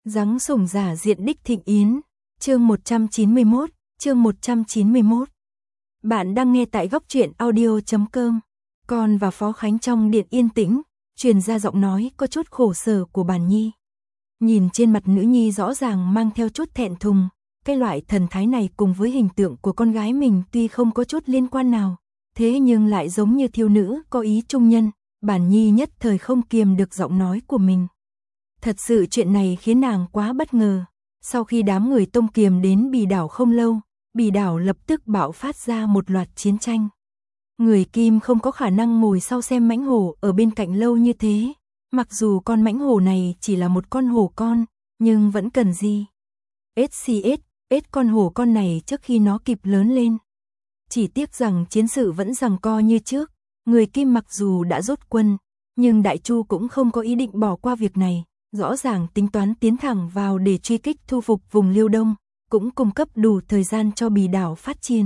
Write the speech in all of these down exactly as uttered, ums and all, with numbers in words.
Giáng sủng giả diện đích thịnh yến, chương một trăm chín mươi mốt, chương một trăm chín mươi mốt. Bạn đang nghe tại góc truyện audio chấm com. Con và Phó Khánh trong điện yên tĩnh, truyền ra giọng nói có chút khổ sở của Bàn Nhi. Nhìn trên mặt nữ nhi rõ ràng mang theo chút thẹn thùng, cái loại thần thái này cùng với hình tượng của con gái mình tuy không có chút liên quan nào, thế nhưng lại giống như thiếu nữ có ý trung nhân, Bàn Nhi nhất thời không kiềm được giọng nói của mình. Thật sự chuyện này khiến nàng quá bất ngờ. Sau khi đám người Tông Kiềm đến Bì Đảo không lâu, Bì Đảo lập tức bạo phát ra một loạt chiến tranh. Người Kim không có khả năng ngồi sau xem mãnh hổ ở bên cạnh lâu như thế. Mặc dù con mãnh hổ này chỉ là một con hổ con, nhưng vẫn cần gì? ét xê ét, ét con hổ con này trước khi nó kịp lớn lên. Chỉ tiếc rằng chiến sự vẫn giằng co như trước. Người Kim mặc dù đã rút quân, nhưng Đại Chu cũng không có ý định bỏ qua việc này. Rõ ràng tính toán tiến thẳng vào để truy kích thu phục vùng Liêu Đông, cũng cung cấp đủ thời gian cho Bì Đảo phát triển.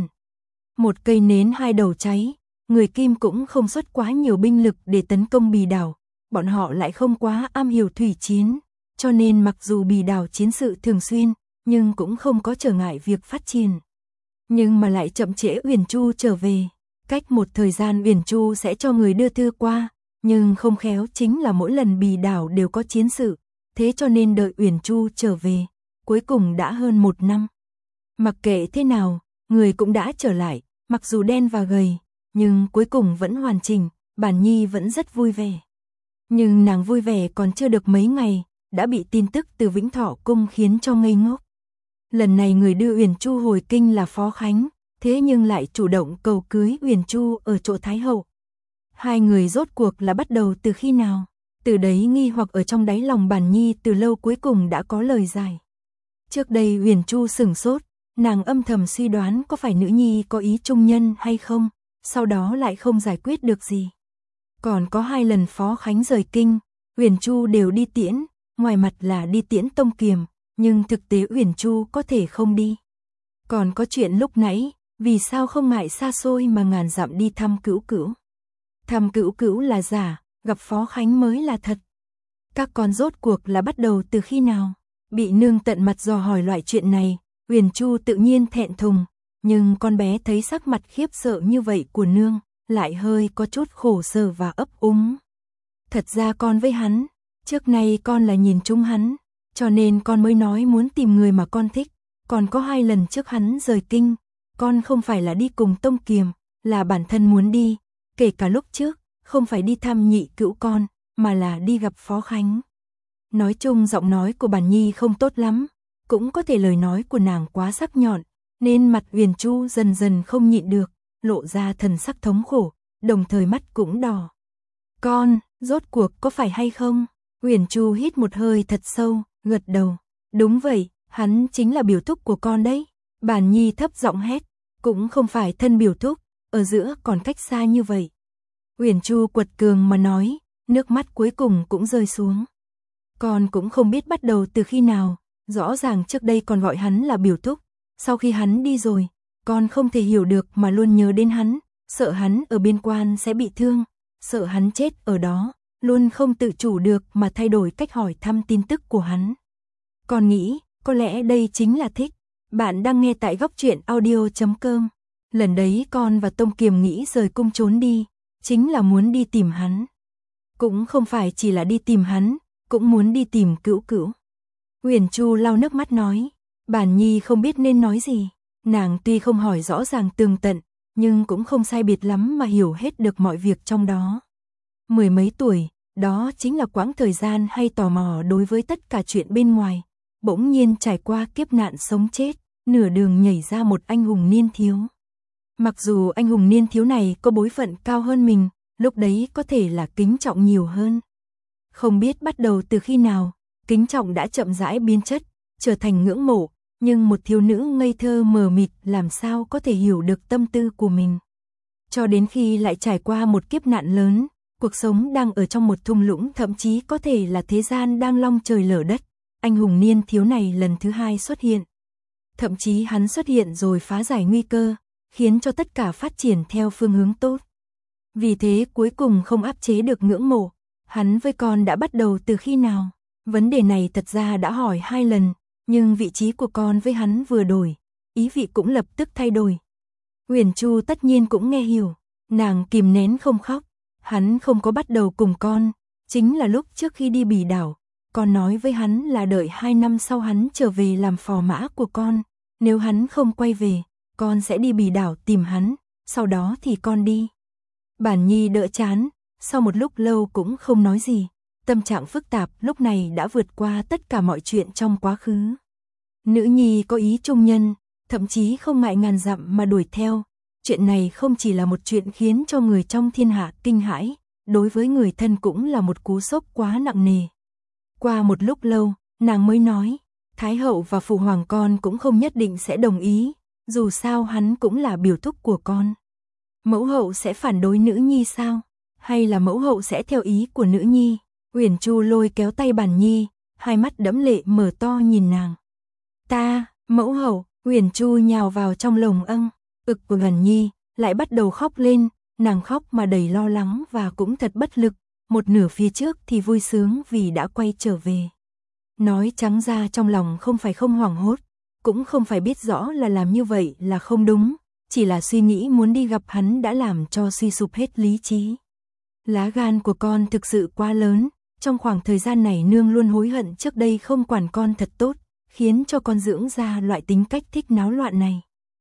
Một cây nến hai đầu cháy, người Kim cũng không xuất quá nhiều binh lực để tấn công Bì Đảo, bọn họ lại không quá am hiểu thủy chiến, cho nên mặc dù Bì Đảo chiến sự thường xuyên, nhưng cũng không có trở ngại việc phát triển. Nhưng mà lại chậm trễ Uyển Chu trở về, cách một thời gian Uyển Chu sẽ cho người đưa thư qua. Nhưng không khéo chính là mỗi lần Bì Đảo đều có chiến sự, thế cho nên đợi Uyển Chu trở về, cuối cùng đã hơn một năm. Mặc kệ thế nào, người cũng đã trở lại, mặc dù đen và gầy, nhưng cuối cùng vẫn hoàn chỉnh, Bàn Nhi vẫn rất vui vẻ. Nhưng nàng vui vẻ còn chưa được mấy ngày, đã bị tin tức từ Vĩnh Thọ Cung khiến cho ngây ngốc. Lần này người đưa Uyển Chu hồi kinh là Phó Khánh, thế nhưng lại chủ động cầu cưới Uyển Chu ở chỗ Thái Hậu. Hai người rốt cuộc là bắt đầu từ khi nào? Từ đấy nghi hoặc ở trong đáy lòng Bàn Nhi từ lâu cuối cùng đã có lời giải. Trước đây Uyển Chu sửng sốt, nàng âm thầm suy đoán có phải nữ nhi có ý trung nhân hay không, sau đó lại không giải quyết được gì. Còn có hai lần Phó Khánh rời kinh, Uyển Chu đều đi tiễn, ngoài mặt là đi tiễn Tông Kiềm, nhưng thực tế Uyển Chu có thể không đi. Còn có chuyện lúc nãy, vì sao không ngại xa xôi mà ngàn dặm đi thăm Cữu Cữu. Thăm Cữu Cữu là giả, gặp Phó Khánh mới là thật. Các con rốt cuộc là bắt đầu từ khi nào? Bị nương tận mặt dò hỏi loại chuyện này, Uyển Chu tự nhiên thẹn thùng, nhưng con bé thấy sắc mặt khiếp sợ như vậy của nương, lại hơi có chút khổ sở và ấp úng. Thật ra con với hắn, trước nay con là nhìn chung hắn, cho nên con mới nói muốn tìm người mà con thích. Còn có hai lần trước hắn rời kinh, con không phải là đi cùng Tông Kiềm, là bản thân muốn đi. Kể cả lúc trước, không phải đi thăm nhị cữu con, mà là đi gặp Phó Khánh. Nói chung giọng nói của Bàn Nhi không tốt lắm, cũng có thể lời nói của nàng quá sắc nhọn, nên mặt Uyển Chu dần dần không nhịn được, lộ ra thần sắc thống khổ, đồng thời mắt cũng đỏ. Con, rốt cuộc có phải hay không? Uyển Chu hít một hơi thật sâu, gật đầu. Đúng vậy, hắn chính là biểu thúc của con đấy. Bàn Nhi thấp giọng hét, cũng không phải thân biểu thúc. Ở giữa còn cách xa như vậy. Uyển Chu quật cường mà nói, nước mắt cuối cùng cũng rơi xuống. Con cũng không biết bắt đầu từ khi nào, rõ ràng trước đây còn gọi hắn là biểu thúc, sau khi hắn đi rồi, con không thể hiểu được mà luôn nhớ đến hắn, sợ hắn ở biên quan sẽ bị thương, sợ hắn chết ở đó, luôn không tự chủ được mà thay đổi cách hỏi thăm tin tức của hắn. Con nghĩ, có lẽ đây chính là thích. Bạn đang nghe tại góc truyện audio chấm com. Lần đấy con và Tông Kiềm nghĩ rời cung trốn đi, chính là muốn đi tìm hắn. Cũng không phải chỉ là đi tìm hắn, cũng muốn đi tìm Cữu Cữu. Uyển Chu lau nước mắt nói, Bàn Nhi không biết nên nói gì. Nàng tuy không hỏi rõ ràng tường tận, nhưng cũng không sai biệt lắm mà hiểu hết được mọi việc trong đó. Mười mấy tuổi, đó chính là quãng thời gian hay tò mò đối với tất cả chuyện bên ngoài. Bỗng nhiên trải qua kiếp nạn sống chết, nửa đường nhảy ra một anh hùng niên thiếu. Mặc dù anh hùng niên thiếu này có bối phận cao hơn mình, lúc đấy có thể là kính trọng nhiều hơn. Không biết bắt đầu từ khi nào, kính trọng đã chậm rãi biến chất, trở thành ngưỡng mộ, nhưng một thiếu nữ ngây thơ mờ mịt làm sao có thể hiểu được tâm tư của mình. Cho đến khi lại trải qua một kiếp nạn lớn, cuộc sống đang ở trong một thung lũng thậm chí có thể là thế gian đang long trời lở đất, anh hùng niên thiếu này lần thứ hai xuất hiện. Thậm chí hắn xuất hiện rồi phá giải nguy cơ, khiến cho tất cả phát triển theo phương hướng tốt. Vì thế cuối cùng không áp chế được ngưỡng mộ, hắn với con đã bắt đầu từ khi nào? Vấn đề này thật ra đã hỏi hai lần, nhưng vị trí của con với hắn vừa đổi, ý vị cũng lập tức thay đổi. Huyền Chu tất nhiên cũng nghe hiểu, nàng kìm nén không khóc, hắn không có bắt đầu cùng con, chính là lúc trước khi đi Bỉ đảo, con nói với hắn là đợi hai năm sau hắn trở về làm phò mã của con, nếu hắn không quay về, con sẽ đi Bỉ đảo tìm hắn, sau đó thì con đi. Bản Nhi đỡ chán, sau một lúc lâu cũng không nói gì, tâm trạng phức tạp lúc này đã vượt qua tất cả mọi chuyện trong quá khứ. Nữ nhi có ý trung nhân, thậm chí không ngại ngàn dặm mà đuổi theo, chuyện này không chỉ là một chuyện khiến cho người trong thiên hạ kinh hãi, đối với người thân cũng là một cú sốc quá nặng nề. Qua một lúc lâu, nàng mới nói, Thái hậu và phụ hoàng con cũng không nhất định sẽ đồng ý, dù sao hắn cũng là biểu thúc của con. Mẫu hậu sẽ phản đối nữ nhi sao? Hay là mẫu hậu sẽ theo ý của nữ nhi? Huyền Chu lôi kéo tay Bản Nhi, hai mắt đẫm lệ mở to nhìn nàng. Ta, mẫu hậu, Huyền Chu nhào vào trong lồng âng, ực của Bản Nhi, lại bắt đầu khóc lên, nàng khóc mà đầy lo lắng và cũng thật bất lực, một nửa phía trước thì vui sướng vì đã quay trở về. Nói trắng ra trong lòng không phải không hoảng hốt, cũng không phải biết rõ là làm như vậy là không đúng, chỉ là suy nghĩ muốn đi gặp hắn đã làm cho suy sụp hết lý trí. Lá gan của con thực sự quá lớn, trong khoảng thời gian này nương luôn hối hận trước đây không quản con thật tốt, khiến cho con dưỡng ra loại tính cách thích náo loạn này.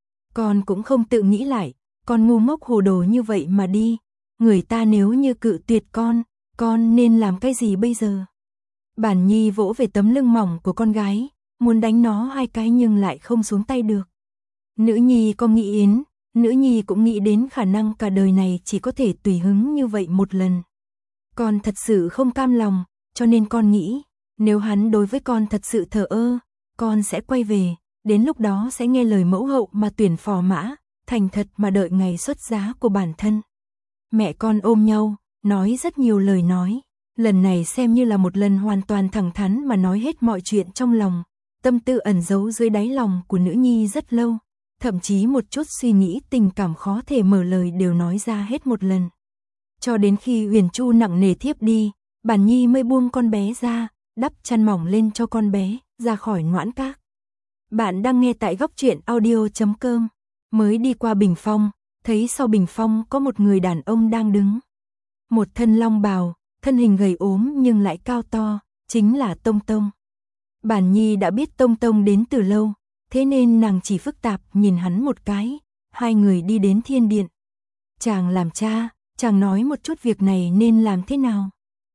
Con cũng không tự nghĩ lại, con ngu ngốc hồ đồ như vậy mà đi, người ta nếu như cự tuyệt con, con nên làm cái gì bây giờ? Bản Nhi vỗ về tấm lưng mỏng của con gái, muốn đánh nó hai cái nhưng lại không xuống tay được. Nữ nhi có nghĩ yến, nữ nhi cũng nghĩ đến khả năng cả đời này chỉ có thể tùy hứng như vậy một lần. Con thật sự không cam lòng, cho nên con nghĩ, nếu hắn đối với con thật sự thờ ơ, con sẽ quay về, đến lúc đó sẽ nghe lời mẫu hậu mà tuyển phò mã, thành thật mà đợi ngày xuất giá của bản thân. Mẹ con ôm nhau, nói rất nhiều lời nói, lần này xem như là một lần hoàn toàn thẳng thắn mà nói hết mọi chuyện trong lòng, tâm tư ẩn giấu dưới đáy lòng của nữ nhi rất lâu, thậm chí một chút suy nghĩ tình cảm khó thể mở lời đều nói ra hết một lần. Cho đến khi Huyền Chu nặng nề thiếp đi, Bản Nhi mới buông con bé ra, đắp chăn mỏng lên cho con bé, ra khỏi Noãn Các. Bạn đang nghe tại góc truyện audio chấm com. Mới đi qua bình phong, thấy sau bình phong có một người đàn ông đang đứng. Một thân long bào, thân hình gầy ốm nhưng lại cao to, chính là Tông Tông. Bản Nhi đã biết Tông Tông đến từ lâu, thế nên nàng chỉ phức tạp nhìn hắn một cái, hai người đi đến thiên điện. Chàng làm cha, chàng nói một chút việc này nên làm thế nào?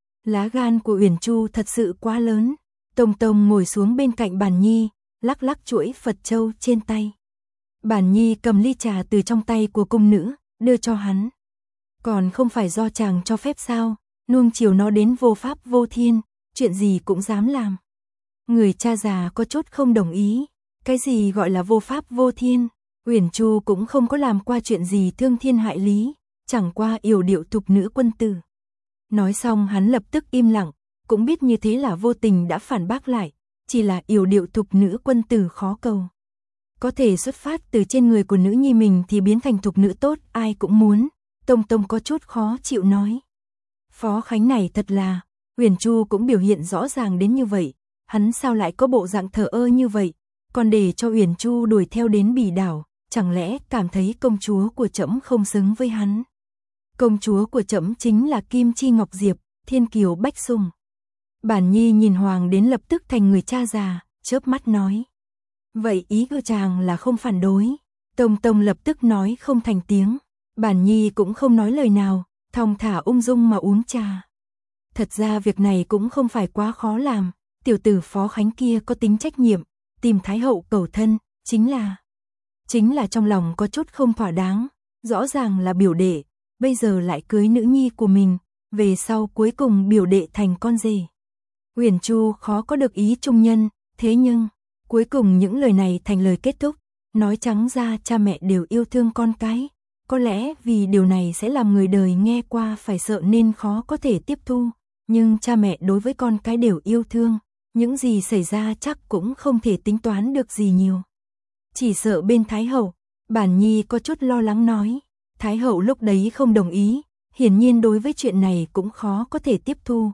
Lá gan của Uyển Chu thật sự quá lớn. Tông Tông ngồi xuống bên cạnh Bản Nhi, lắc lắc chuỗi Phật châu trên tay. Bản Nhi cầm ly trà từ trong tay của cung nữ, đưa cho hắn. Còn không phải do chàng cho phép sao, nuông chiều nó đến vô pháp vô thiên, chuyện gì cũng dám làm. Người cha già có chút không đồng ý, cái gì gọi là vô pháp vô thiên, Uyển Chu cũng không có làm qua chuyện gì thương thiên hại lý, chẳng qua yểu điệu thục nữ quân tử. Nói xong hắn lập tức im lặng, cũng biết như thế là vô tình đã phản bác lại, chỉ là yểu điệu thục nữ quân tử khó cầu. Có thể xuất phát từ trên người của nữ nhi mình thì biến thành thục nữ tốt, ai cũng muốn. Tông Tông có chút khó chịu nói. Phó Khánh này thật là, Uyển Chu cũng biểu hiện rõ ràng đến như vậy, hắn sao lại có bộ dạng thờ ơ như vậy, còn để cho Uyển Chu đuổi theo đến Bỉ đảo, chẳng lẽ cảm thấy công chúa của trẫm không xứng với hắn. Công chúa của trẫm chính là Kim Chi Ngọc Diệp, thiên kiều bách sùng. Bản Nhi nhìn hoàng đến lập tức thành người cha già, chớp mắt nói. Vậy ý của chàng là không phản đối. Tông Tông lập tức nói không thành tiếng. Bản Nhi cũng không nói lời nào, thong thả ung dung mà uống trà. Thật ra việc này cũng không phải quá khó làm, tiểu tử Phó Khánh kia có tính trách nhiệm, tìm Thái hậu cầu thân, chính là... Chính là trong lòng có chút không thỏa đáng, rõ ràng là biểu đệ, bây giờ lại cưới nữ nhi của mình, về sau cuối cùng biểu đệ thành con rể. Uyển Chu khó có được ý trung nhân, thế nhưng, cuối cùng những lời này thành lời kết thúc, nói trắng ra cha mẹ đều yêu thương con cái, có lẽ vì điều này sẽ làm người đời nghe qua phải sợ nên khó có thể tiếp thu, nhưng cha mẹ đối với con cái đều yêu thương, những gì xảy ra chắc cũng không thể tính toán được gì nhiều. Chỉ sợ bên Thái hậu, Bản Nhi có chút lo lắng nói, Thái hậu lúc đấy không đồng ý, hiển nhiên đối với chuyện này cũng khó có thể tiếp thu,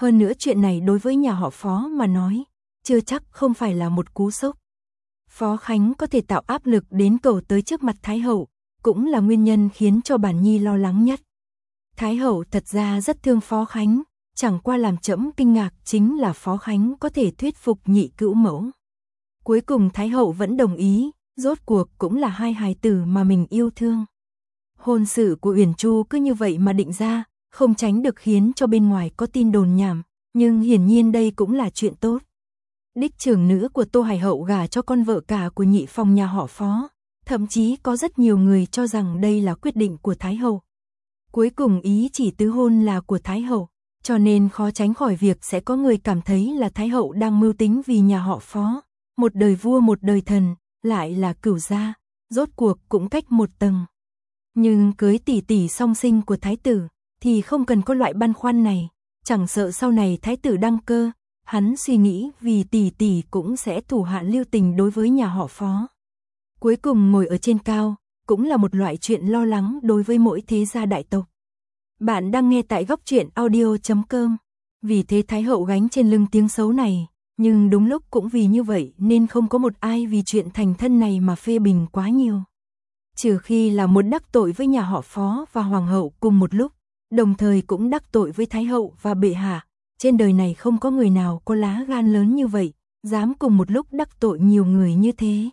Hơn nữa chuyện này đối với nhà họ Phó mà nói, chưa chắc không phải là một cú sốc. Phó Khánh có thể tạo áp lực đến cầu tới trước mặt Thái hậu, cũng là nguyên nhân khiến cho Bản Nhi lo lắng nhất. Thái hậu thật ra rất thương Phó Khánh, chẳng qua làm trẫm kinh ngạc chính là Phó Khánh có thể thuyết phục nhị cữu mẫu. Cuối cùng Thái hậu vẫn đồng ý, rốt cuộc cũng là hai hài tử mà mình yêu thương. Hôn sự của Uyển Chu cứ như vậy mà định ra, không tránh được khiến cho bên ngoài có tin đồn nhảm, nhưng hiển nhiên đây cũng là chuyện tốt. Đích trưởng nữ của Tô Hải hậu gả cho con vợ cả của nhị phòng nhà họ Phó, thậm chí có rất nhiều người cho rằng đây là quyết định của Thái hậu. Cuối cùng ý chỉ tứ hôn là của Thái hậu, cho nên khó tránh khỏi việc sẽ có người cảm thấy là Thái hậu đang mưu tính vì nhà họ Phó, một đời vua một đời thần, lại là cửu gia, rốt cuộc cũng cách một tầng. Nhưng cưới tỷ tỷ song sinh của Thái tử, thì không cần có loại băn khoăn này, chẳng sợ sau này Thái tử đăng cơ, hắn suy nghĩ vì tỷ tỷ cũng sẽ thủ hạ lưu tình đối với nhà họ Phó. Cuối cùng ngồi ở trên cao, cũng là một loại chuyện lo lắng đối với mỗi thế gia đại tộc. Bạn đang nghe tại góc truyện audio chấm com. Vì thế Thái hậu gánh trên lưng tiếng xấu này, nhưng đúng lúc cũng vì như vậy nên không có một ai vì chuyện thành thân này mà phê bình quá nhiều. Trừ khi là muốn đắc tội với nhà họ Phó và hoàng hậu cùng một lúc, đồng thời cũng đắc tội với Thái hậu và bệ hạ. Trên đời này không có người nào có lá gan lớn như vậy, dám cùng một lúc đắc tội nhiều người như thế.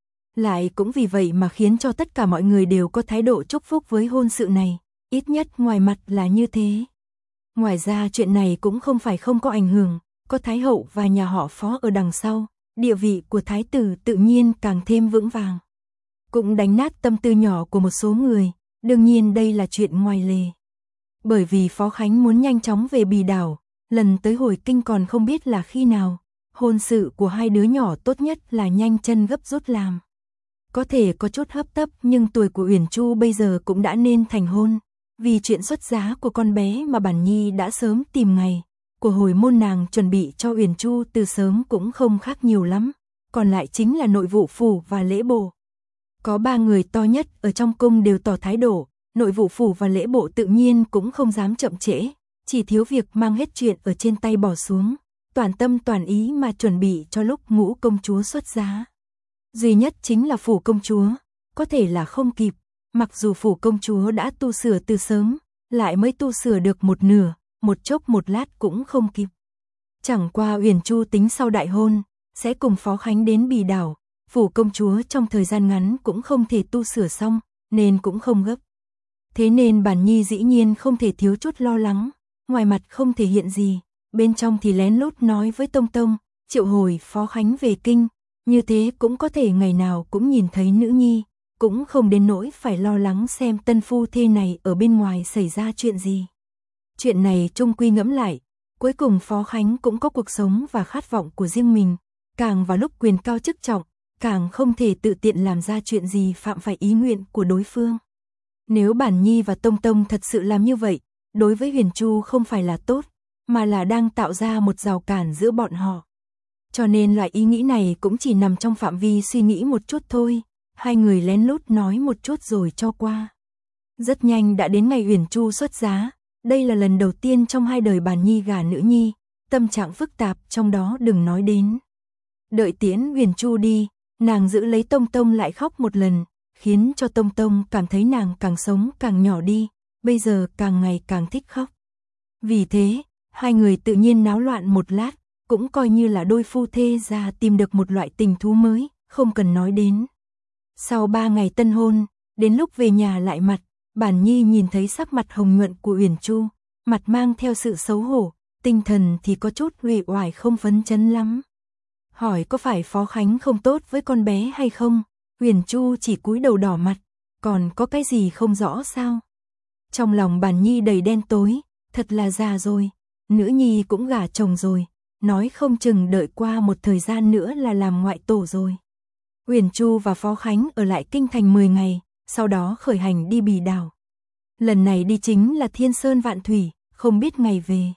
Lại cũng vì vậy mà khiến cho tất cả mọi người đều có thái độ chúc phúc với hôn sự này, ít nhất ngoài mặt là như thế. Ngoài ra chuyện này cũng không phải không có ảnh hưởng, có Thái hậu và nhà họ Phó ở đằng sau, địa vị của Thái tử tự nhiên càng thêm vững vàng. Cũng đánh nát tâm tư nhỏ của một số người, đương nhiên đây là chuyện ngoài lề. Bởi vì Phó Khánh muốn nhanh chóng về Bì Đảo, lần tới hồi kinh còn không biết là khi nào, hôn sự của hai đứa nhỏ tốt nhất là nhanh chân gấp rút làm. Có thể có chút hấp tấp nhưng tuổi của Uyển Chu bây giờ cũng đã nên thành hôn, vì chuyện xuất giá của con bé mà Bản Nhi đã sớm tìm ngày. Của hồi môn nàng chuẩn bị cho Uyển Chu từ sớm cũng không khác nhiều lắm, còn lại chính là nội vụ phủ và lễ bộ. Có ba người to nhất ở trong cung đều tỏ thái độ, nội vụ phủ và lễ bộ tự nhiên cũng không dám chậm trễ, chỉ thiếu việc mang hết chuyện ở trên tay bỏ xuống, toàn tâm toàn ý mà chuẩn bị cho lúc ngũ công chúa xuất giá. Duy nhất chính là phủ công chúa, có thể là không kịp, mặc dù phủ công chúa đã tu sửa từ sớm, lại mới tu sửa được một nửa, một chốc một lát cũng không kịp. Chẳng qua Uyển Chu tính sau đại hôn, sẽ cùng Phó Khánh đến Bì Đảo, phủ công chúa trong thời gian ngắn cũng không thể tu sửa xong, nên cũng không gấp. Thế nên Bản Nhi dĩ nhiên không thể thiếu chút lo lắng, ngoài mặt không thể hiện gì, bên trong thì lén lút nói với Tông Tông, triệu hồi Phó Khánh về kinh, như thế cũng có thể ngày nào cũng nhìn thấy nữ nhi, cũng không đến nỗi phải lo lắng xem tân phu thê này ở bên ngoài xảy ra chuyện gì. Chuyện này chung quy ngẫm lại, cuối cùng Phó Khánh cũng có cuộc sống và khát vọng của riêng mình, càng vào lúc quyền cao chức trọng, càng không thể tự tiện làm ra chuyện gì phạm phải ý nguyện của đối phương. Nếu Bản Nhi và Tông Tông thật sự làm như vậy, đối với Huyền Chu không phải là tốt, mà là đang tạo ra một rào cản giữa bọn họ. Cho nên loại ý nghĩ này cũng chỉ nằm trong phạm vi suy nghĩ một chút thôi, hai người lén lút nói một chút rồi cho qua. Rất nhanh đã đến ngày Huyền Chu xuất giá, đây là lần đầu tiên trong hai đời Bản Nhi gả nữ nhi, tâm trạng phức tạp trong đó đừng nói đến. Đợi tiễn Huyền Chu đi, nàng giữ lấy Tông Tông lại khóc một lần, khiến cho Tông Tông cảm thấy nàng càng sống càng nhỏ đi, bây giờ càng ngày càng thích khóc. Vì thế, hai người tự nhiên náo loạn một lát, cũng coi như là đôi phu thê ra tìm được một loại tình thú mới, không cần nói đến. Sau ba ngày tân hôn, đến lúc về nhà lại mặt, Bản Nhi nhìn thấy sắc mặt hồng nhuận của Uyển Chu, mặt mang theo sự xấu hổ, tinh thần thì có chút uể oải không phấn chấn lắm. Hỏi có phải Phó Khánh không tốt với con bé hay không? Uyển Chu chỉ cúi đầu đỏ mặt, còn có cái gì không rõ sao? Trong lòng Bản Nhi đầy đen tối, thật là già rồi, nữ nhi cũng gả chồng rồi, nói không chừng đợi qua một thời gian nữa là làm ngoại tổ rồi. Uyển Chu và Phó Khánh ở lại kinh thành mười ngày, sau đó khởi hành đi Bì Đảo. Lần này đi chính là Thiên Sơn Vạn Thủy, không biết ngày về.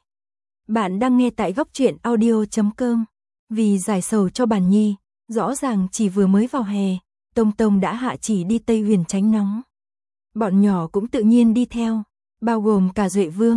Bạn đang nghe tại góc truyện audio chấm com. Vì giải sầu cho Bản Nhi, rõ ràng chỉ vừa mới vào hè, Tông Tông đã hạ chỉ đi Tây Huyền tránh nóng. Bọn nhỏ cũng tự nhiên đi theo, bao gồm cả Duệ Vương,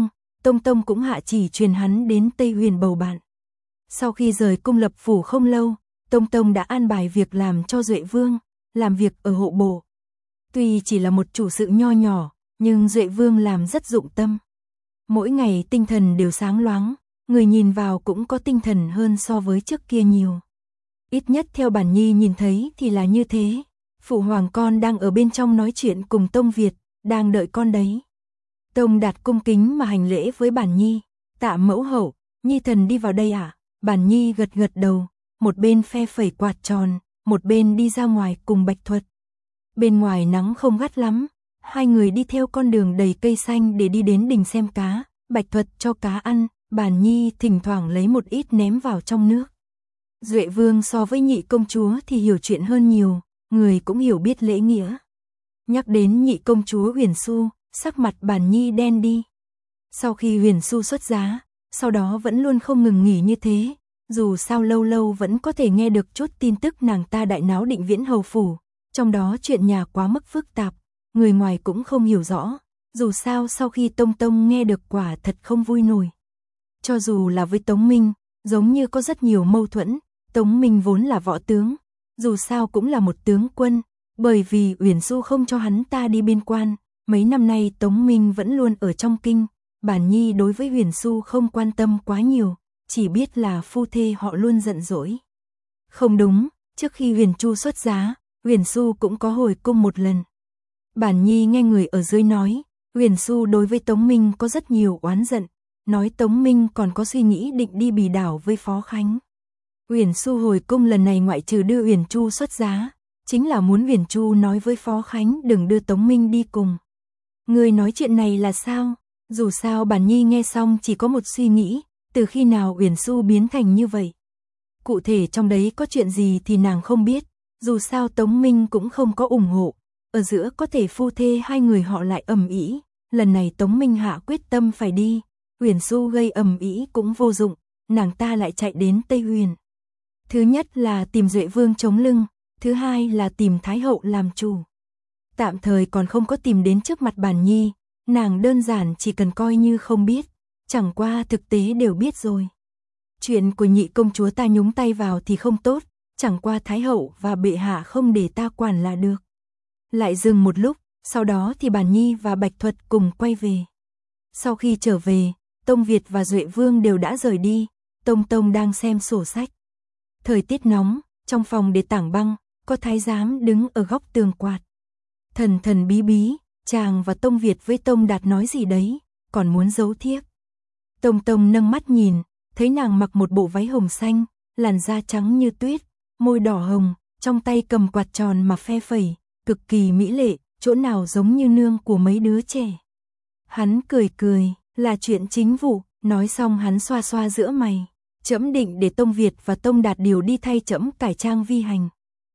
Tông Tông cũng hạ chỉ truyền hắn đến Tây Huyền bầu bạn. Sau khi rời cung lập phủ không lâu, Tông Tông đã an bài việc làm cho Duệ Vương, làm việc ở hộ bộ. Tuy chỉ là một chủ sự nho nhỏ, nhưng Duệ Vương làm rất dụng tâm. Mỗi ngày tinh thần đều sáng loáng, người nhìn vào cũng có tinh thần hơn so với trước kia nhiều. Ít nhất theo Bản Nhi nhìn thấy thì là như thế. Phụ hoàng con đang ở bên trong nói chuyện cùng Tông Việt, đang đợi con đấy. Tông Đạt cung kính mà hành lễ với Bản Nhi. Tạ mẫu hậu, Nhi thần đi vào đây à? Bản Nhi gật gật đầu, một bên phe phẩy quạt tròn, một bên đi ra ngoài cùng Bạch Thuật. Bên ngoài nắng không gắt lắm, hai người đi theo con đường đầy cây xanh để đi đến đình xem cá. Bạch Thuật cho cá ăn, Bản Nhi thỉnh thoảng lấy một ít ném vào trong nước. Duệ Vương so với nhị công chúa thì hiểu chuyện hơn nhiều, người cũng hiểu biết lễ nghĩa. Nhắc đến nhị công chúa Huyền Xu, sắc mặt Bản Nhi đen đi. Sau khi Huyền Xu xuất giá, sau đó vẫn luôn không ngừng nghỉ như thế, dù sao lâu lâu vẫn có thể nghe được chút tin tức nàng ta đại náo Định Viễn hầu phủ, trong đó chuyện nhà quá mức phức tạp, người ngoài cũng không hiểu rõ, dù sao sau khi Tông Tông nghe được quả thật không vui nổi. Cho dù là với Tống Minh, giống như có rất nhiều mâu thuẫn, Tống Minh vốn là võ tướng, dù sao cũng là một tướng quân, bởi vì Uyển Xu không cho hắn ta đi biên quan, mấy năm nay Tống Minh vẫn luôn ở trong kinh, Bản Nhi đối với Uyển Xu không quan tâm quá nhiều, chỉ biết là phu thê họ luôn giận dỗi. Không đúng, trước khi Huyền Chu xuất giá, Uyển Xu cũng có hồi cung một lần. Bản Nhi nghe người ở dưới nói, Uyển Xu đối với Tống Minh có rất nhiều oán giận, nói Tống Minh còn có suy nghĩ định đi Bì Đảo với Phó Khánh. Uyển Xu hồi cung lần này ngoại trừ đưa Uyển Chu xuất giá, chính là muốn Uyển Chu nói với Phó Khánh đừng đưa Tống Minh đi cùng. Người nói chuyện này là sao? Dù sao Bản Nhi nghe xong chỉ có một suy nghĩ, từ khi nào Uyển Xu biến thành như vậy. Cụ thể trong đấy có chuyện gì thì nàng không biết, dù sao Tống Minh cũng không có ủng hộ, ở giữa có thể phu thê hai người họ lại ầm ĩ, lần này Tống Minh hạ quyết tâm phải đi, Uyển Xu gây ầm ĩ cũng vô dụng, nàng ta lại chạy đến Tây Huyền. Thứ nhất là tìm Duệ Vương chống lưng, thứ hai là tìm Thái hậu làm chủ. Tạm thời còn không có tìm đến trước mặt Bản Nhi, nàng đơn giản chỉ cần coi như không biết, chẳng qua thực tế đều biết rồi. Chuyện của nhị công chúa ta nhúng tay vào thì không tốt, chẳng qua Thái hậu và bệ hạ không để ta quản là được. Lại dừng một lúc, sau đó thì Bản Nhi và Bạch Thuật cùng quay về. Sau khi trở về, Tông Việt và Duệ Vương đều đã rời đi, Tông Tông đang xem sổ sách. Thời tiết nóng, trong phòng để tảng băng, có thái giám đứng ở góc tường quạt. Thần thần bí bí, chàng và Tông Việt với Tông Đạt nói gì đấy, còn muốn giấu thiếp. Tông Tông nâng mắt nhìn, thấy nàng mặc một bộ váy hồng xanh, làn da trắng như tuyết, môi đỏ hồng, trong tay cầm quạt tròn mà phe phẩy, cực kỳ mỹ lệ, chỗ nào giống như nương của mấy đứa trẻ. Hắn cười cười, là chuyện chính vụ, nói xong hắn xoa xoa giữa mày. Trẫm định để Tông Việt và Tông Đạt điều đi thay trẫm cải trang vi hành.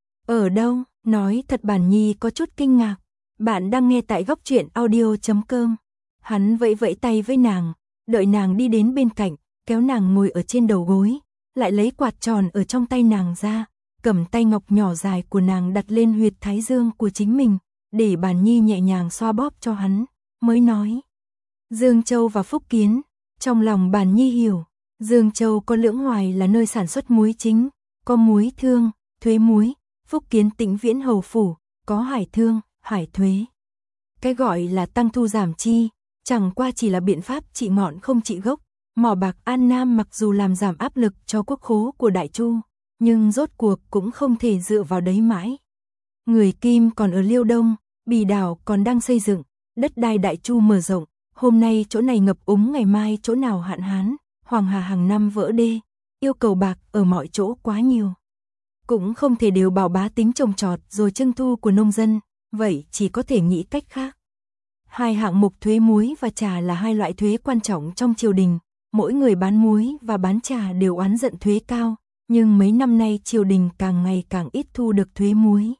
Ở đâu? Nói thật Bản Nhi có chút kinh ngạc. Bạn đang nghe tại góc truyện audio chấm com. Hắn vẫy vẫy tay với nàng, đợi nàng đi đến bên cạnh, kéo nàng ngồi ở trên đầu gối, lại lấy quạt tròn ở trong tay nàng ra, cầm tay ngọc nhỏ dài của nàng đặt lên huyệt thái dương của chính mình, để Bản Nhi nhẹ nhàng xoa bóp cho hắn, mới nói. Dương Châu và Phúc Kiến, trong lòng Bản Nhi hiểu. Dương Châu có Lưỡng Hoài là nơi sản xuất muối chính, có muối thương, thuế muối, Phúc Kiến Tĩnh Viễn hầu phủ, có hải thương, hải thuế. Cái gọi là tăng thu giảm chi, chẳng qua chỉ là biện pháp trị ngọn không trị gốc, mỏ bạc An Nam mặc dù làm giảm áp lực cho quốc khố của Đại Chu, nhưng rốt cuộc cũng không thể dựa vào đấy mãi. Người Kim còn ở Liêu Đông, Bì Đảo còn đang xây dựng, đất đai Đại Chu mở rộng, hôm nay chỗ này ngập úng ngày mai chỗ nào hạn hán. Hoàng Hà hàng năm vỡ đê, yêu cầu bạc ở mọi chỗ quá nhiều. Cũng không thể đều bảo bá tính trồng trọt rồi trưng thu của nông dân, vậy chỉ có thể nghĩ cách khác. Hai hạng mục thuế muối và trà là hai loại thuế quan trọng trong triều đình, mỗi người bán muối và bán trà đều oán giận thuế cao, nhưng mấy năm nay triều đình càng ngày càng ít thu được thuế muối.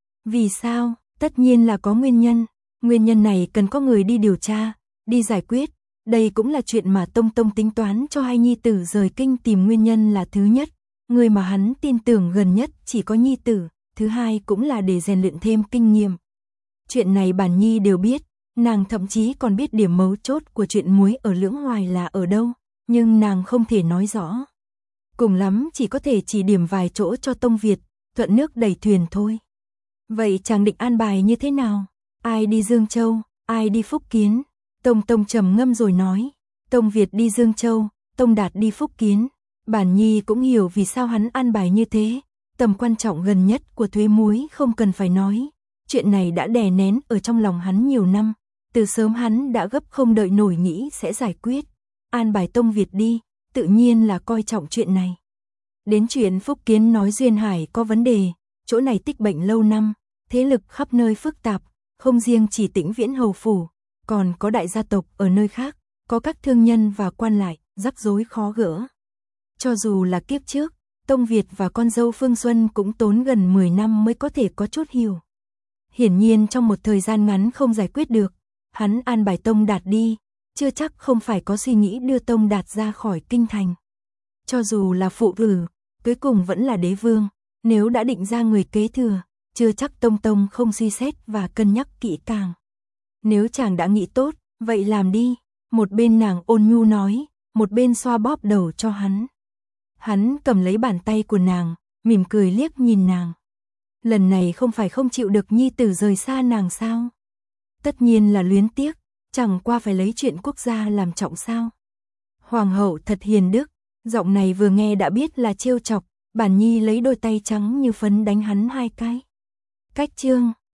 Vì sao? Tất nhiên là có nguyên nhân, nguyên nhân này cần có người đi điều tra, đi giải quyết. Đây cũng là chuyện mà Tông Tông tính toán cho hai nhi tử rời kinh tìm nguyên nhân là thứ nhất, người mà hắn tin tưởng gần nhất chỉ có nhi tử, thứ hai cũng là để rèn luyện thêm kinh nghiệm. Chuyện này Bản Nhi đều biết, Nàng thậm chí còn biết điểm mấu chốt của chuyện muối ở Lưỡng Hoài là ở đâu, nhưng nàng không thể nói rõ. Cùng lắm chỉ có thể chỉ điểm vài chỗ cho Tông Việt, thuận nước đẩy thuyền thôi. Vậy chàng định an bài như thế nào? Ai đi Dương Châu, ai đi Phúc Kiến? Tông Tông trầm ngâm rồi nói, Tông Việt đi Dương Châu, Tông Đạt đi Phúc Kiến. Bản Nhi cũng hiểu vì sao hắn an bài như thế, tầm quan trọng gần nhất của thuế muối không cần phải nói. Chuyện này đã đè nén ở trong lòng hắn nhiều năm, từ sớm hắn đã gấp không đợi nổi nghĩ sẽ giải quyết. An bài Tông Việt đi, tự nhiên là coi trọng chuyện này. Đến chuyện Phúc Kiến nói Duyên Hải có vấn đề, chỗ này tích bệnh lâu năm, thế lực khắp nơi phức tạp, không riêng chỉ Tĩnh Viễn hầu phủ, còn có đại gia tộc ở nơi khác, có các thương nhân và quan lại, rắc rối khó gỡ. Cho dù là kiếp trước, Tông Việt và con dâu Phương Xuân cũng tốn gần mười năm mới có thể có chút hiểu. Hiển nhiên trong một thời gian ngắn không giải quyết được, hắn an bài Tông Đạt đi, chưa chắc không phải có suy nghĩ đưa Tông Đạt ra khỏi kinh thành. Cho dù là phụ tử, cuối cùng vẫn là đế vương, nếu đã định ra người kế thừa, chưa chắc Tông Tông không suy xét và cân nhắc kỹ càng. Nếu chàng đã nghĩ tốt, vậy làm đi, một bên nàng ôn nhu nói, một bên xoa bóp đầu cho hắn. Hắn cầm lấy bàn tay của nàng, mỉm cười liếc nhìn nàng. Lần này không phải không chịu được nhi tử rời xa nàng sao? Tất nhiên là luyến tiếc, chẳng qua phải lấy chuyện quốc gia làm trọng sao. Hoàng hậu thật hiền đức, giọng này vừa nghe đã biết là trêu chọc, Bản Nhi lấy đôi tay trắng như phấn đánh hắn hai cái. Cách chương